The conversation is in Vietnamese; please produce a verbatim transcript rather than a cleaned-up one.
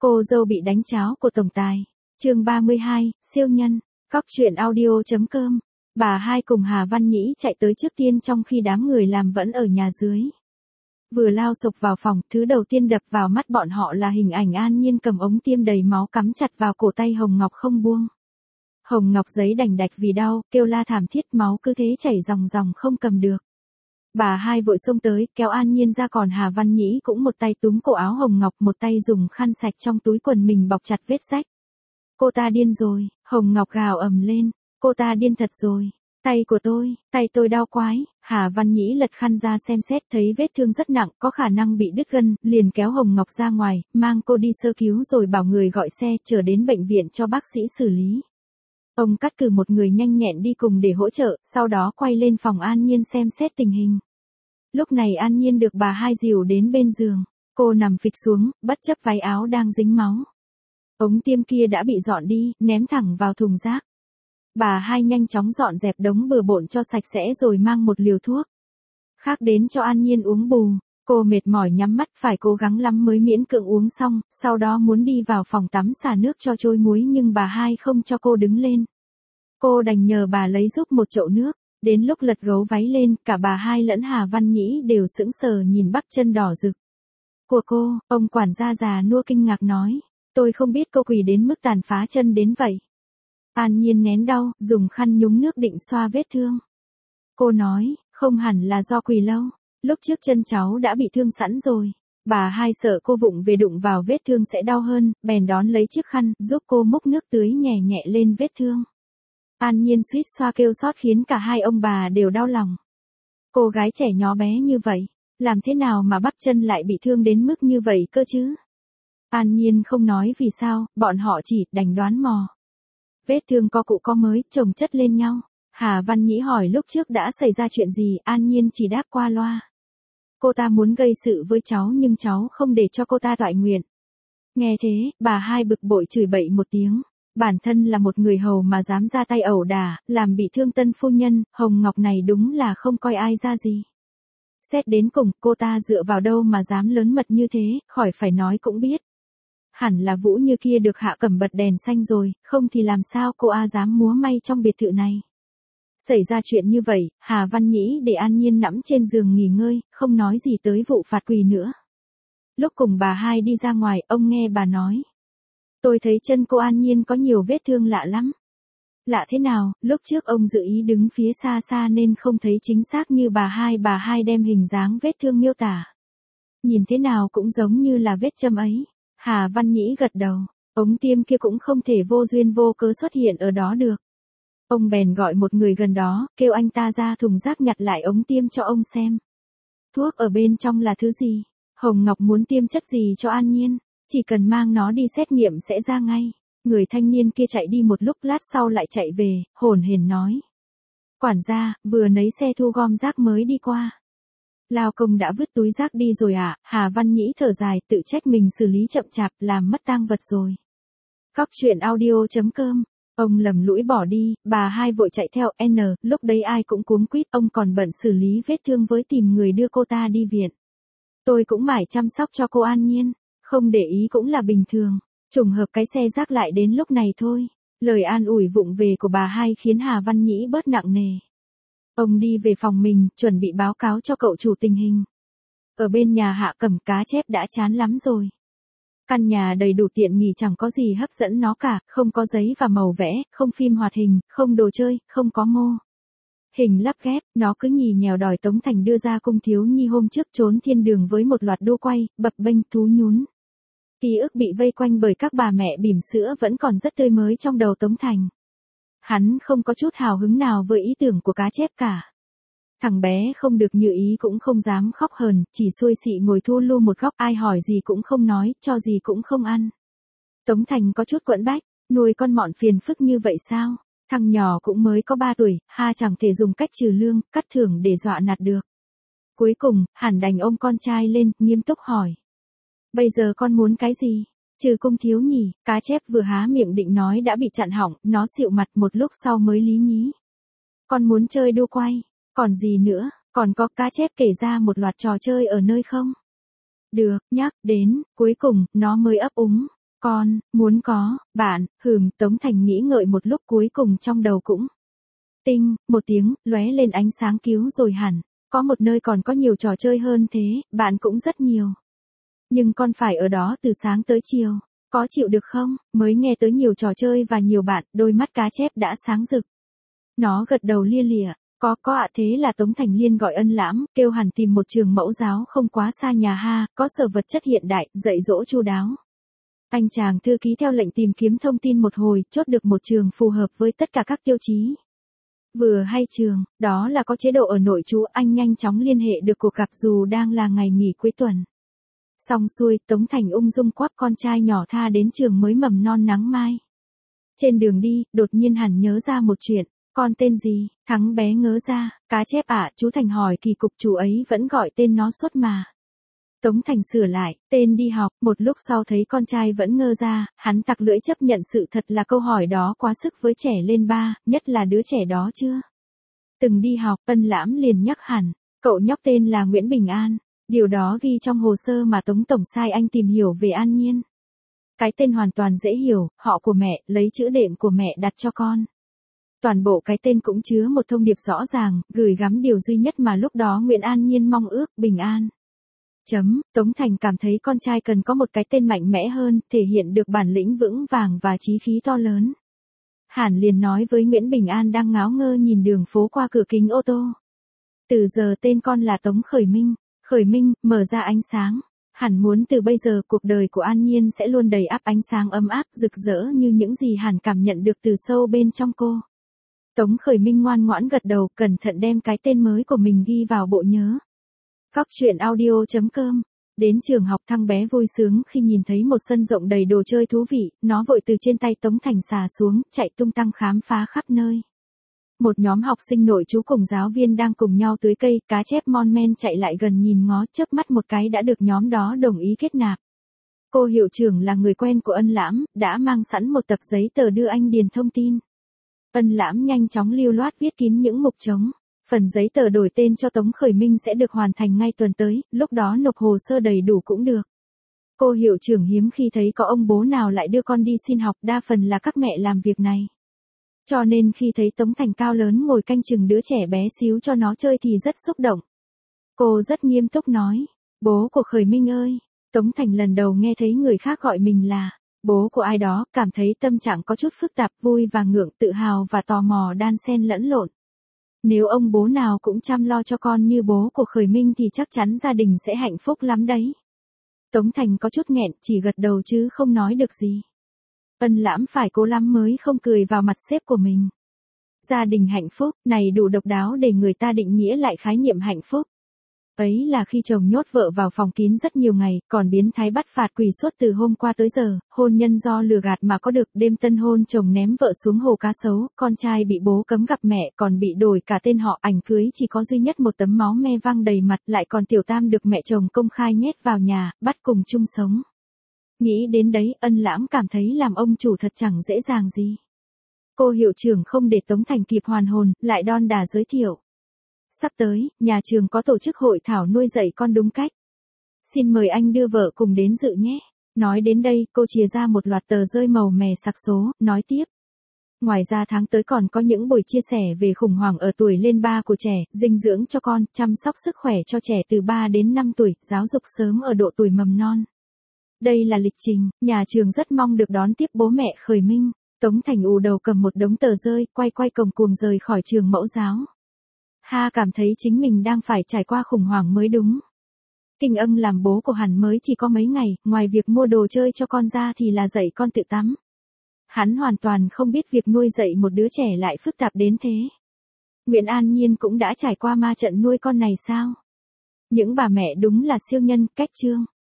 Cô dâu bị đánh cháo của tổng tài. Chương ba mươi hai, siêu nhân. Cóc truyện audio.com. Bà hai cùng Hà Văn Nhĩ chạy tới trước tiên trong khi đám người làm vẫn ở nhà dưới. Vừa lao sộc vào phòng, thứ đầu tiên đập vào mắt bọn họ là hình ảnh An Nhiên cầm ống tiêm đầy máu cắm chặt vào cổ tay Hồng Ngọc không buông. Hồng Ngọc giấy đành đạch vì đau, kêu la thảm thiết, máu cứ thế chảy ròng ròng không cầm được. Bà hai vội xông tới, kéo An Nhiên ra, còn Hà Văn Nhĩ cũng một tay túm cổ áo Hồng Ngọc, một tay dùng khăn sạch trong túi quần mình bọc chặt vết rách. Cô ta điên rồi, Hồng Ngọc gào ầm lên, cô ta điên thật rồi. Tay của tôi, tay tôi đau quái. Hà Văn Nhĩ lật khăn ra xem xét, thấy vết thương rất nặng, có khả năng bị đứt gân, liền kéo Hồng Ngọc ra ngoài, mang cô đi sơ cứu rồi bảo người gọi xe chở đến bệnh viện cho bác sĩ xử lý. Ông cắt cử một người nhanh nhẹn đi cùng để hỗ trợ, sau đó quay lên phòng An Nhiên xem xét tình hình. Lúc này An Nhiên được bà hai dìu đến bên giường, cô nằm phịch xuống, bất chấp váy áo đang dính máu. Ống tiêm kia đã bị dọn đi, ném thẳng vào thùng rác. Bà hai nhanh chóng dọn dẹp đống bừa bộn cho sạch sẽ rồi mang một liều thuốc khác đến cho An Nhiên uống bù. Cô mệt mỏi nhắm mắt, phải cố gắng lắm mới miễn cưỡng uống xong, sau đó muốn đi vào phòng tắm xả nước cho trôi muối nhưng bà hai không cho cô đứng lên. Cô đành nhờ bà lấy giúp một chậu nước. Đến lúc lật gấu váy lên, cả bà hai lẫn Hà Văn Nhĩ đều sững sờ nhìn bắp chân đỏ rực của cô. Ông quản gia già nua kinh ngạc nói, tôi không biết cô quỳ đến mức tàn phá chân đến vậy. An Nhiên nén đau, dùng khăn nhúng nước định xoa vết thương. Cô nói, không hẳn là do quỳ lâu, lúc trước chân cháu đã bị thương sẵn rồi. Bà hai sợ cô vụng về đụng vào vết thương sẽ đau hơn, bèn đón lấy chiếc khăn, giúp cô múc nước tưới nhẹ nhẹ lên vết thương. An Nhiên suýt xoa kêu sót khiến cả hai ông bà đều đau lòng. Cô gái trẻ nhỏ bé như vậy, làm thế nào mà bắp chân lại bị thương đến mức như vậy cơ chứ? An Nhiên không nói vì sao, bọn họ chỉ đành đoán mò. Vết thương có cũ có mới, chồng chất lên nhau. Hà Văn Nhĩ hỏi lúc trước đã xảy ra chuyện gì, An Nhiên chỉ đáp qua loa. Cô ta muốn gây sự với cháu nhưng cháu không để cho cô ta toại nguyện. Nghe thế, bà hai bực bội chửi bậy một tiếng. Bản thân là một người hầu mà dám ra tay ẩu đả, làm bị thương tân phu nhân, Hồng Ngọc này đúng là không coi ai ra gì. Xét đến cùng, cô ta dựa vào đâu mà dám lớn mật như thế, khỏi phải nói cũng biết. Hẳn là Vũ Như kia được hạ cẩm bật đèn xanh rồi, không thì làm sao cô A dám múa may trong biệt thự này. Xảy ra chuyện như vậy, Hà Văn Nhĩ để An Nhiên nằm trên giường nghỉ ngơi, không nói gì tới vụ phạt quỳ nữa. Lúc cùng bà hai đi ra ngoài, ông nghe bà nói. Tôi thấy chân cô An Nhiên có nhiều vết thương lạ lắm. Lạ thế nào, lúc trước ông dự ý đứng phía xa xa nên không thấy chính xác như bà hai. Bà hai đem hình dáng vết thương miêu tả. Nhìn thế nào cũng giống như là vết châm ấy. Hà Văn Nhĩ gật đầu, ống tiêm kia cũng không thể vô duyên vô cớ xuất hiện ở đó được. Ông bèn gọi một người gần đó, kêu anh ta ra thùng rác nhặt lại ống tiêm cho ông xem. Thuốc ở bên trong là thứ gì? Hồng Ngọc muốn tiêm chất gì cho An Nhiên? Chỉ cần mang nó đi xét nghiệm sẽ ra ngay. Người thanh niên kia chạy đi một lúc, lát sau lại chạy về, hồn hển nói. Quản gia, vừa nấy xe thu gom rác mới đi qua. Lao công đã vứt túi rác đi rồi à? Hà Văn Nhĩ thở dài, tự trách mình xử lý chậm chạp, làm mất tang vật rồi. Cóc truyện audio.com. Ông lầm lũi bỏ đi, bà hai vội chạy theo, N, lúc đấy ai cũng cuống quýt, ông còn bận xử lý vết thương với tìm người đưa cô ta đi viện. Tôi cũng mải chăm sóc cho cô An Nhiên, không để ý cũng là bình thường, trùng hợp cái xe rác lại đến lúc này thôi. Lời an ủi vụng về của bà hai khiến Hà Văn Nhĩ bớt nặng nề. Ông đi về phòng mình, chuẩn bị báo cáo cho cậu chủ tình hình. Ở bên nhà Hạ Cẩm, Cá Chép đã chán lắm rồi. Căn nhà đầy đủ tiện nghi chẳng có gì hấp dẫn nó cả, không có giấy và màu vẽ, không phim hoạt hình, không đồ chơi, không có mô hình lắp ghép, nó cứ nhì nhèo đòi Tống Thành đưa ra cung thiếu nhi hôm trước trốn thiên đường với một loạt đu quay, bập bênh, thú nhún. Ký ức bị vây quanh bởi các bà mẹ bỉm sữa vẫn còn rất tươi mới trong đầu Tống Thành. Hắn không có chút hào hứng nào với ý tưởng của Cá Chép cả. Thằng bé không được như ý cũng không dám khóc hờn, chỉ xuôi xị ngồi thu lu một góc, ai hỏi gì cũng không nói, cho gì cũng không ăn. Tống Thành có chút quẫn bách, nuôi con mọn phiền phức như vậy sao? Thằng nhỏ cũng mới có ba tuổi, ha chẳng thể dùng cách trừ lương, cắt thưởng để dọa nạt được. Cuối cùng, hẳn đành ôm con trai lên, nghiêm túc hỏi. Bây giờ con muốn cái gì? Trừ cung thiếu nhỉ? Cá Chép vừa há miệng định nói đã bị chặn họng, nó xịu mặt một lúc sau mới lý nhí. Con muốn chơi đu quay. Còn gì nữa, còn có. Cá Chép kể ra một loạt trò chơi ở nơi không được nhắc đến, cuối cùng, nó mới ấp úng. Con, muốn có, bạn, hừm, Tống Thành nghĩ ngợi một lúc cuối cùng trong đầu cũng. Tinh, một tiếng, lóe lên ánh sáng cứu rồi hẳn. Có một nơi còn có nhiều trò chơi hơn thế, bạn cũng rất nhiều. Nhưng con phải ở đó từ sáng tới chiều. Có chịu được không? Mới nghe tới nhiều trò chơi và nhiều bạn, đôi mắt cá chép đã sáng rực. Nó gật đầu lia lịa. Có, có ạ. Thế là Tống Thành Liên gọi Ân Lãm, kêu hẳn tìm một trường mẫu giáo không quá xa nhà ha, có sở vật chất hiện đại, dạy dỗ chu đáo. Anh chàng thư ký theo lệnh tìm kiếm thông tin một hồi, chốt được một trường phù hợp với tất cả các tiêu chí. Vừa hay trường, đó là có chế độ ở nội trú, anh nhanh chóng liên hệ được cuộc gặp dù đang là ngày nghỉ cuối tuần. Xong xuôi, Tống Thành ung dung quắp con trai nhỏ tha đến trường mới mầm non Nắng Mai. Trên đường đi, đột nhiên hẳn nhớ ra một chuyện. Con tên gì? Thắng bé ngớ ra. Cá chép ạ, chú Thành hỏi kỳ cục, chú ấy vẫn gọi tên nó suốt mà. Tống Thành sửa lại, tên đi học. Một lúc sau thấy con trai vẫn ngơ ra, hắn tặc lưỡi chấp nhận sự thật là câu hỏi đó quá sức với trẻ lên ba, nhất là đứa trẻ đó chưa từng đi học. Ân Lãm liền nhắc hẳn, cậu nhóc tên là Nguyễn Bình An. Điều đó ghi trong hồ sơ mà Tống Tổng sai anh tìm hiểu về An Nhiên. Cái tên hoàn toàn dễ hiểu, họ của mẹ, lấy chữ đệm của mẹ đặt cho con. Toàn bộ cái tên cũng chứa một thông điệp rõ ràng, gửi gắm điều duy nhất mà lúc đó Nguyễn An Nhiên mong ước, bình an. Chấm, Tống Thành cảm thấy con trai cần có một cái tên mạnh mẽ hơn, thể hiện được bản lĩnh vững vàng và chí khí to lớn. Hàn liền nói với Nguyễn Bình An đang ngáo ngơ nhìn đường phố qua cửa kính ô tô. Từ giờ tên con là Tống Khởi Minh. Khởi Minh, mở ra ánh sáng. Hàn muốn từ bây giờ cuộc đời của An Nhiên sẽ luôn đầy ắp ánh sáng ấm áp, rực rỡ như những gì Hàn cảm nhận được từ sâu bên trong cô. Tống Khởi Minh ngoan ngoãn gật đầu, cẩn thận đem cái tên mới của mình ghi vào bộ nhớ. Cóc truyện audio chấm com. Đến trường học, thằng bé vui sướng khi nhìn thấy một sân rộng đầy đồ chơi thú vị, nó vội từ trên tay Tống Thành xà xuống, chạy tung tăng khám phá khắp nơi. Một nhóm học sinh nội trú cùng giáo viên đang cùng nhau tưới cây, cá chép mon men chạy lại gần nhìn ngó, chớp mắt một cái đã được nhóm đó đồng ý kết nạp. Cô hiệu trưởng là người quen của Ân Lãm, đã mang sẵn một tập giấy tờ đưa anh điền thông tin. Ân Lãm nhanh chóng lưu loát viết kín những mục trống. Phần giấy tờ đổi tên cho Tống Khởi Minh sẽ được hoàn thành ngay tuần tới, lúc đó nộp hồ sơ đầy đủ cũng được. Cô hiệu trưởng hiếm khi thấy có ông bố nào lại đưa con đi xin học, đa phần là các mẹ làm việc này. Cho nên khi thấy Tống Thành cao lớn ngồi canh chừng đứa trẻ bé xíu cho nó chơi thì rất xúc động. Cô rất nghiêm túc nói, bố của Khởi Minh ơi. Tống Thành lần đầu nghe thấy người khác gọi mình là bố của ai đó, cảm thấy tâm trạng có chút phức tạp, vui và ngượng, tự hào và tò mò đan xen lẫn lộn. Nếu ông bố nào cũng chăm lo cho con như bố của Khởi Minh thì chắc chắn gia đình sẽ hạnh phúc lắm đấy. Tống Thành có chút nghẹn, chỉ gật đầu chứ không nói được gì. Ân Lãm phải cố lắm mới không cười vào mặt sếp của mình. Gia đình hạnh phúc, này đủ độc đáo để người ta định nghĩa lại khái niệm hạnh phúc. Ấy là khi chồng nhốt vợ vào phòng kín rất nhiều ngày, còn biến thái bắt phạt quỳ suốt từ hôm qua tới giờ, hôn nhân do lừa gạt mà có được, đêm tân hôn chồng ném vợ xuống hồ cá sấu, con trai bị bố cấm gặp mẹ, còn bị đổi cả tên họ, ảnh cưới chỉ có duy nhất một tấm máu me văng đầy mặt, lại còn tiểu tam được mẹ chồng công khai nhét vào nhà, bắt cùng chung sống. Nghĩ đến đấy, Ân Lãm cảm thấy làm ông chủ thật chẳng dễ dàng gì. Cô hiệu trưởng không để Tống Thành kịp hoàn hồn, lại đon đà giới thiệu. Sắp tới, nhà trường có tổ chức hội thảo nuôi dạy con đúng cách. Xin mời anh đưa vợ cùng đến dự nhé. Nói đến đây, cô chìa ra một loạt tờ rơi màu mè sặc số, nói tiếp. Ngoài ra tháng tới còn có những buổi chia sẻ về khủng hoảng ở tuổi lên ba của trẻ, dinh dưỡng cho con, chăm sóc sức khỏe cho trẻ từ ba đến năm tuổi, giáo dục sớm ở độ tuổi mầm non. Đây là lịch trình, nhà trường rất mong được đón tiếp bố mẹ Khởi Minh. Tống Thành ù đầu cầm một đống tờ rơi, quay quay còng cuồng rời khỏi trường mẫu giáo. Ha cảm thấy chính mình đang phải trải qua khủng hoảng mới đúng. Kinh Ân làm bố của hắn mới chỉ có mấy ngày, ngoài việc mua đồ chơi cho con ra thì là dạy con tự tắm. Hắn hoàn toàn không biết việc nuôi dạy một đứa trẻ lại phức tạp đến thế. Nguyễn An Nhiên cũng đã trải qua ma trận nuôi con này sao? Những bà mẹ đúng là siêu nhân, cách chương.